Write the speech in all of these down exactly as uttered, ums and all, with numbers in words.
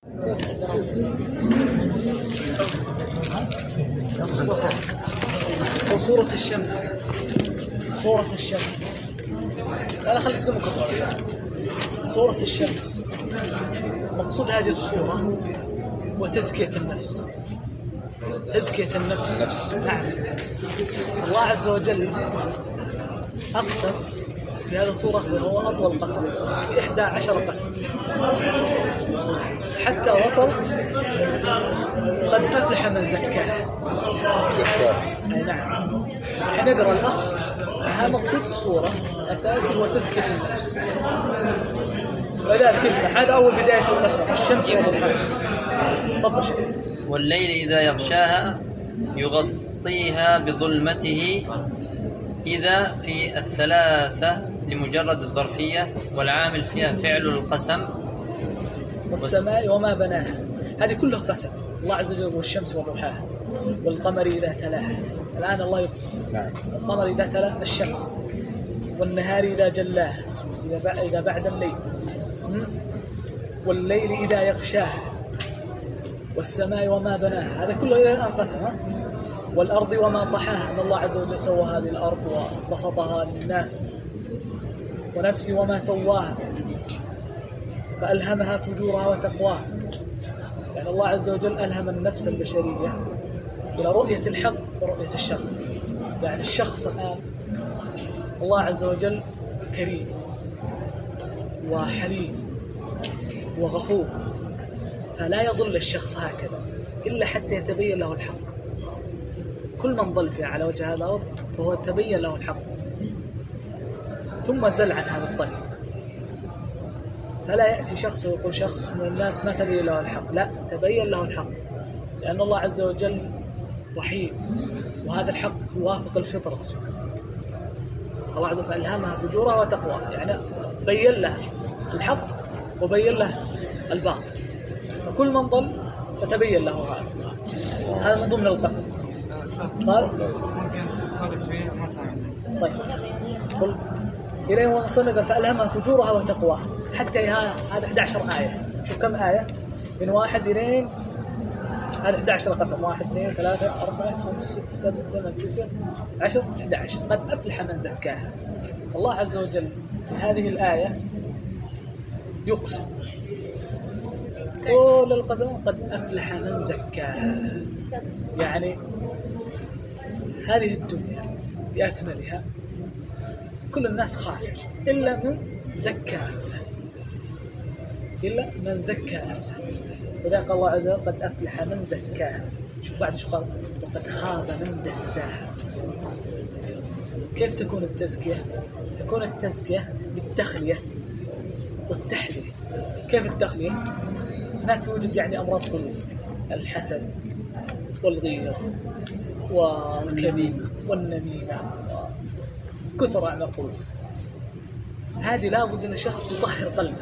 وصورة الشمس صورة الشمس لا خليك دمك صورة الشمس. مقصود هذه الصورة وتزكية النفس. تزكية النفس. نعم. الله عز وجل أقسم في هذه الصورة وهو أطول قسم إحدى عشر قسم حتى وصل قد أفلح من زكاه. زكاه. أي نعم. حين نقرأ الأخ أهم مقصود الصورة أساسي هو تزكية النفس. ولذلك اسمع هذا أول بداية القسم الشمس وضحاها. تفضل شيخ. والليل إذا يغشاها يغطيها بظلمته إذا في الثلاثة لمجرد الظرفية والعامل فيها فعل القسم. والسماء وما بناها هذه كلها قسم. الله عز وجل والشمس وضحاها والقمر إذا تلاها. الآن الله يقسم. نعم. القمر إذا تلا الشمس والنهار إذا جلاها إذا بعد الليل والليل إذا يغشاها والسماء وما بناها هذا كله إلى الآن قسم. والأرض وما طحاها أن الله عز وجل سوى هذه الأرض وبسطها للناس. ونفس وما سواها فألهمها فجورها وتقواها. يعني الله عز وجل ألهم النفس البشرية إلى رؤية الحق ورؤية الشر. يعني الشخص الآن الله عز وجل كريم وحليم وغفور فلا يضل الشخص هكذا إلا حتى يتبين له الحق. كل من ضل فيه على وجه الأرض فهو تبين له الحق ثم زل عن هذا الطريق. فلا يأتي شخص ويقول شخص من الناس ما تبين له الحق، لا تبين له الحق لأن الله عز وجل رحيم وهذا الحق يوافق الفطرة. الله عز وجل ألهمها فجورها وتقواها يعني بين له الحق وبين له الباطل. فكل من ضل فتبين له هذا. هذا من ضمن القسم. قال طيب قل إليه وصلنا فألهمها فجورها وتقواها حتى هذا أحد عشر آية. شوف كم آية من واحد إلين هذا أحد عشر قسم. واحد اثنين ثلاثة أربعة خمسة ستة سبعة ثمانية تسعة عشر أحد عشر. قد أفلح من زكاها. الله عز وجل في هذه الآية يقسم كل القسم قد أفلح من زكاها. يعني هذه الدنيا بأكملها كل الناس خاسر إلا من زكى نفسه إلا من زكى نفسه. وذلك الله عز وجل قد أفلح من زكاها. شوف بعد شو قال وقد خاب من دساها. كيف تكون التزكية؟ تكون التزكية بالتخلية والتحلية. كيف التخلية؟ هناك يوجد يعني أمراض قلوب الحسد والغيرة والكذب والنميمة كثر أعمال القلوب. هذه لابد أن شخص يطهر قلبه.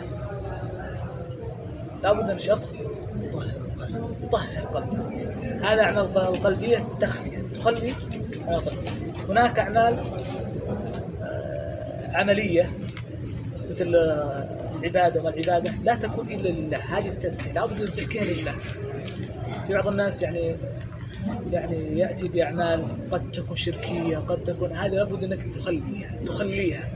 لابد أن شخص يطهر قلبه. هذا أعمال القلبية تخلية تخلي. هناك أعمال عملية مثل العبادة والعبادة لا تكون إلا لله. هذه التزكية لابد أن تزكيها لله. في بعض الناس يعني يعني يأتي بأعمال قد تكون شركية قد تكون هذه لابد أنك تخليها تخليها.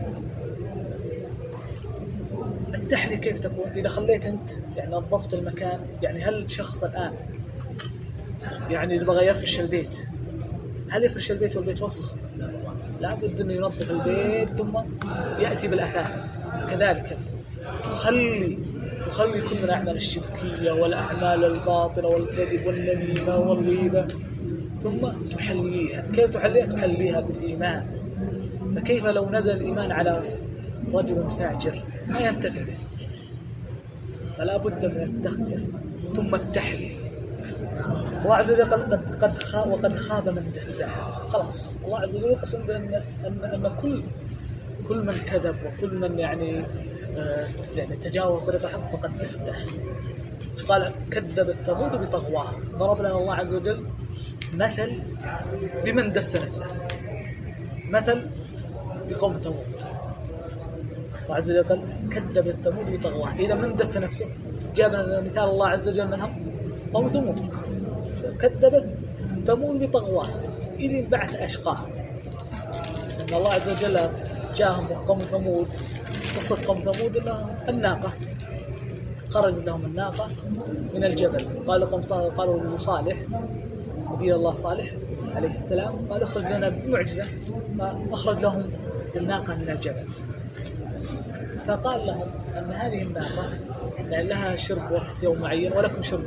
التحلية كيف تكون؟ إذا خليت أنت يعني نظفت المكان يعني هل شخص الآن يعني إذا بغى يفرش البيت هل يفرش البيت والبيت وسخ؟ لابد أنه ينظف البيت ثم يأتي بالأثار. كذلك تخلي تخلي كل من الأعمال الشركية والأعمال الباطلة والكذب والنميمة والغيبة ثم تحليها. كيف تحليها؟ تحليها بالإيمان. فكيف لو نزل الإيمان على رجل فاجر ما ينتفع به؟ فلا بد من التخلية ثم التحلية. الله عز وجل قد قد خاب وقد خاب من دساها. خلاص الله عز وجل يقسم بأن أن أن كل كل من كذب وكل من يعني آه يعني تجاوز طريق الحق فقد دساه. قال كذب الثمود بطغواها. ضرب لنا الله عز وجل مثل بمن دس نفسه. مثل بقوم ثمود. الله عز وجل قال كذبت ثمود بطغواها. إذا من دس نفسه جاب مثال الله عز وجل منهم قوم ثمود، كذبت ثمود بطغواها إذ انبعث أشقاها. أن الله عز وجل جاءهم قوم ثمود، قصة قوم ثمود أنها الناقة خرجت لهم الناقة من الجبل، قالوا قوم صالح قالوا لصالح نبي الله صالح عليه السلام قال اخرج لنا بمعجزة، فأخرج لهم الناقة من الجبل، فقال لهم أن هذه الناقة يعني لها شرب وقت يوم معين ولكم شرب.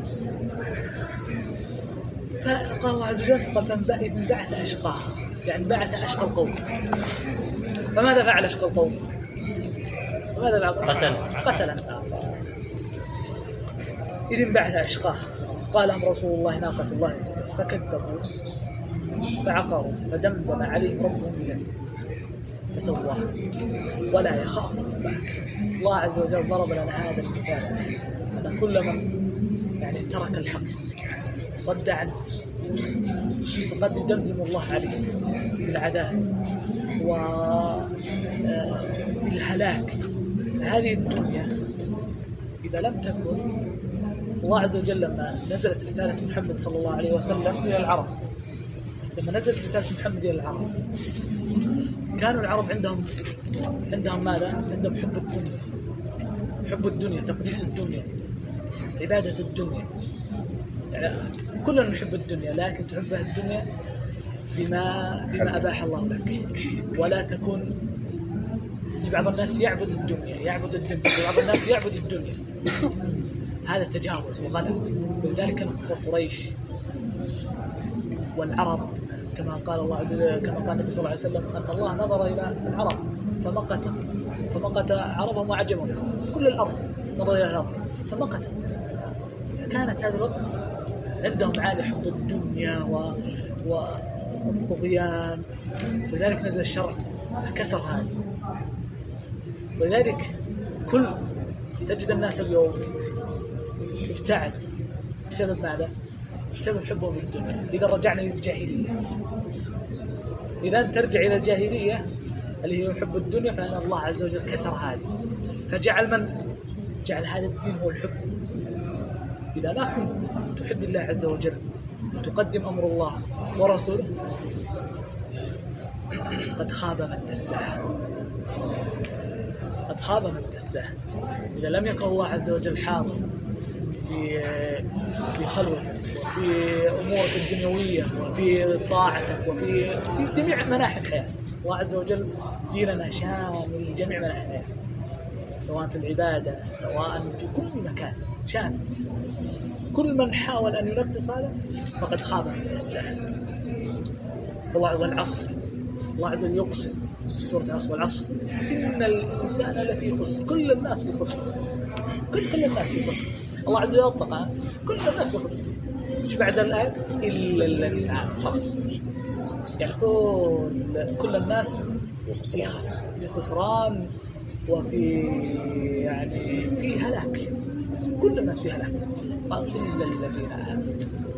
فقال الله عز وجل قال بعث أشقاها، يعني بعث أشقى القوم. فماذا فعل أشقى القوم؟ فماذا فعل؟ قتل قتل الناقة. إذ انبعث أشقاها قال لهم رسول الله ناقة الله وسقاها فكذبوا فعقروا فدمدم عليهم ربهم بذنبهم فسواها ولا يخاف عقباها. الله عز وجل ضرب لنا هذا المثال أن كل من يعني ترك الحق صد عنه فقد يدمدم الله عليه بالعذاب والهلاك. هذه الدنيا إذا لم تكن الله عز وجل لما نزلت رسالة محمد صلى الله عليه وسلم إلى العرب، لما نزلت رسالة محمد إلى العرب كانوا العرب عندهم عندهم ماذا؟ عندهم حب الدنيا، حب الدنيا، تقديس الدنيا، عبادة الدنيا. يعني كلنا نحب الدنيا لكن تحبها الدنيا بما بما أباح الله لك، ولا تكون. بعض الناس يعبد الدنيا يعبد الدنيا بعض الناس يعبد الدنيا هذا تجاوز وغلط. ولذلك كان كفار قريش والعرب كما قال الله عز وجل كما قال النبي صلى الله عليه وسلم أن الله نظر إلى العرب فمقت فمقت عربهم وعجمهم، كل الأرض نظر إلى الأرض فمقت. كانت هذا الوقت عندهم عادة حب الدنيا و والطغيان، ولذلك نزل الشرع كسر هذا. ولذلك كل تجد الناس اليوم ابتعد بسبب ماذا؟ بسبب حبهم للدنيا. إذا رجعنا إلى الجاهلية، إذا ترجع إلى الجاهلية اللي هي حب الدنيا، فإن الله عز وجل كسر هذه فجعل من جعل هذا الدين هو الحب. إذا لا كنت تحب الله عز وجل وتقدم أمر الله ورسوله قد خاب من دساه، قد خاب من دساه. إذا لم يكن الله عز وجل حاضر في في خلوتك وفي أمورك الدنيوية وفي طاعتك وفي في جميع مناحي الحياة، الله عز وجل ديننا شامل لجميع مناحي الحياة، سواء في العبادة سواء في كل مكان شامل. كل من حاول أن ينقص هذا فقد خاب من الساعة. والله والعصر، الله عز وجل يقسم في سورة العصر والعصر إن الإنسان لفي خسر، كل الناس في خسر، كل كل الناس في خسر. الله عز وجل يطلق كل الناس في خسر. إيش بعد الآية؟ إلا الذين آمنوا. خلاص يعني كل كل الناس في خسر، في خسران وفي يعني في هلاك. كل الناس في هلاك. قال إلا الذين آمنوا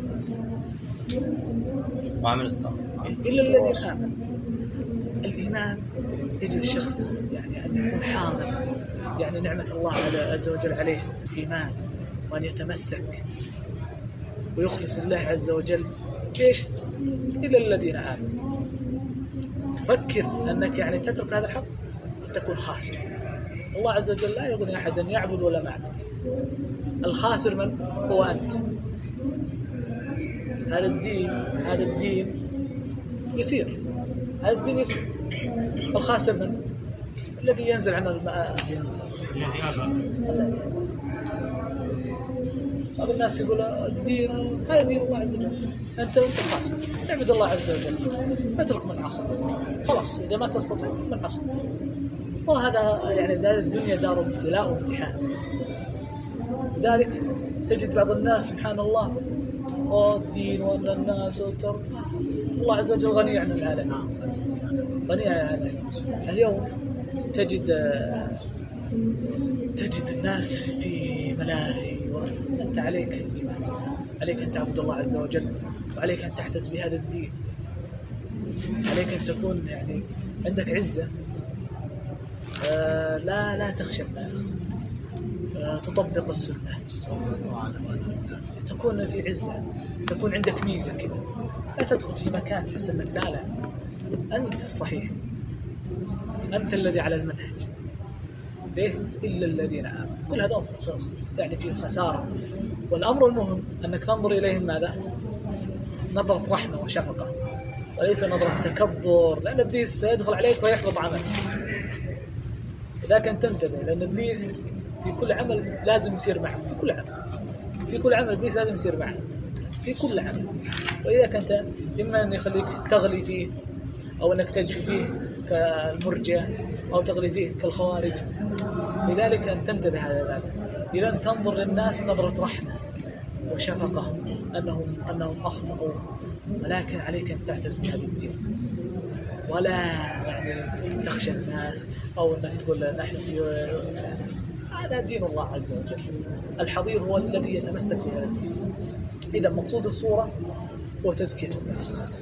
وعملوا الصالحات. إلا الذين آمنوا. الإيمان يجب الشخص يعني أن يكون حاضر، يعني نعمة الله عز وجل عليه الإيمان، وأن يتمسك ويخلص الله عز وجل. إيش؟ إلا الذين آمنوا. تفكر أنك يعني تترك هذا الحق تكون خاسر. الله عز وجل لا يغني أحدا يعبد ولا معبد. الخاسر من هو أنت. هذا الدين هذا الدين يسير، هذا الدين يسير. الخاسر من الذي ينزل عن الماء ينزل. بعض الناس يقول الدين هذا دين الله عز وجل، أنت أنت خاسر. اعبد الله عز وجل، اترك من عصر. خلاص إذا ما تستطيع اترك من عصر. وهذا يعني الدنيا دار ابتلاء وامتحان. لذلك تجد بعض الناس سبحان الله الدين وأن الناس وتر الله عز وجل غني عن العالم، غني عن العالم. اليوم تجد تجد الناس في ملاهي، وأنت عليك الإيمان، عليك أن تعبد الله عز وجل، وعليك أن تحتز بهذا الدين، عليك أن تكون يعني عندك عزة، آه لا لا تخشى الناس، آه تطبق السنة، تكون في عزة، تكون عندك ميزة كذا، لا تدخل في مكان تحس أنك لا لا أنت الصحيح، أنت الذي على المنهج، ليه؟ إلا الذين آمنوا. كل هذا يعني فيه خسارة. والأمر المهم أنك تنظر إليهم ماذا؟ نظرة رحمة وشفقة، وليس نظرة تكبر، لأن إبليس سيدخل عليك ويحبط عملك. إذا كنت تنتبه، لأن إبليس في كل عمل لازم يصير معك، في كل عمل في كل عمل إبليس لازم يصير معك في كل عمل. وإذا كنت إما أن يخليك تغلي فيه، أو أنك تجفي فيه كالمرجئة، أو تغلي فيه كالخوارج. لذلك أن تنتبه هذا ذلك، إذا تنظر للناس نظرة رحمة وشفقة أنهم أنهم أخطأوا، ولكن عليك أن تعتز بهذا الدين، ولا يعني تخشى الناس أو أنك تقول نحن في هذا دين الله عز وجل. الحضير هو الذي يتمسك بهذا الدين. إذا مقصود الصورة هو تزكية النفس،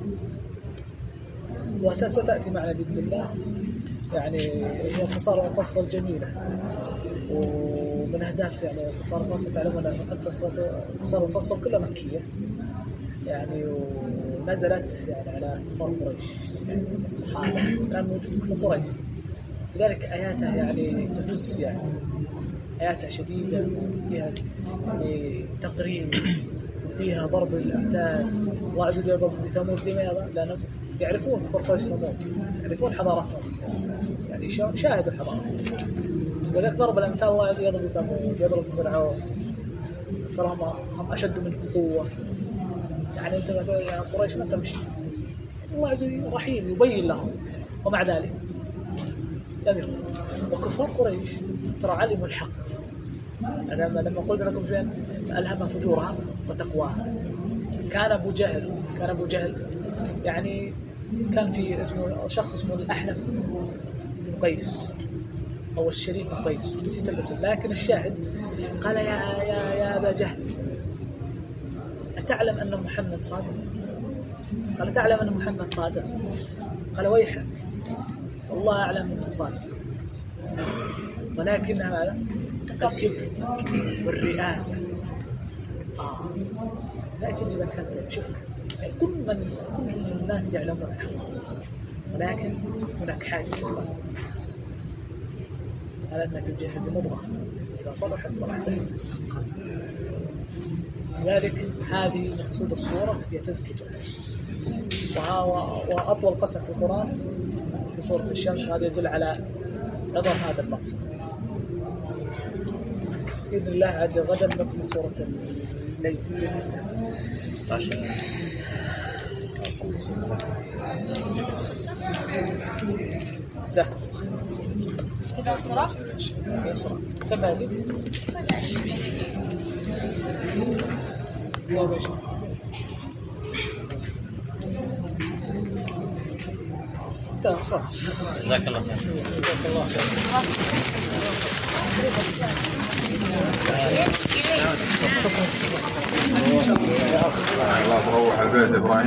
وستأتي معنا بإذن الله. يعني هي قصار وقصة جميلة، ومن أهداف يعني قصار وقصة تعلمون أن قصار وقصة كلها مكية يعني، ونزلت يعني على كفار قريش، يعني الصحابة كان موجود كفار قريش، لذلك آياتها يعني تهز، يعني آياتها شديدة، فيها يعني تقرير، وفيها ضرب الأمثال. الله عز وجل يضرب بثمود، لماذا؟ لأنهم يعرفون كفار قريش ثمود، يعرفون حضارتهم، يعني شاهدوا الحضارة. ولذلك ضرب الأمثال الله عز وجل يضرب بثمود، يضرب بفرعون، ترى هم أشد منكم قوة، يعني أنت يا قريش ما تمشي. الله عز وجل رحيم يبين لهم، ومع ذلك يعني وكفار قريش ترى علموا الحق. أنا لما قلت لكم شيئا ألهم فجورها وتقواها. كان أبو جهل كان أبو جهل يعني كان في اسمه شخص اسمه الأحنف بن قيس أو الشريك بن قيس، نسيت الاسم، لكن الشاهد قال يا يا يا أبا جهل أتعلم أن محمد صادق؟ قال تعلم أن محمد صادق؟ قال ويحك والله أعلم أنه صادق، ولكن هذا الكبر والرئاسة. آه. لكن يجب أن تنتبه. شوف يعني كل من كل الناس يعلمون الحق، ولكن هناك حاجز سلطان، على أن في الجسد مضغة إذا صلحت صلح سائر القلب. لذلك هذه مقصود الصورة هي تزكية النفس. وأطول قسم في القرآن في سورة الشمس، هذا يدل على عظم هذا المقصد. بإذن الله عاد غدا نكمل سورة الليل. زهر كده صراحة يسرى كم هذه؟ يا باشا تمام صح. جزاك الله خير. جزاك الله خير. الله تروح البيت إبراهيم.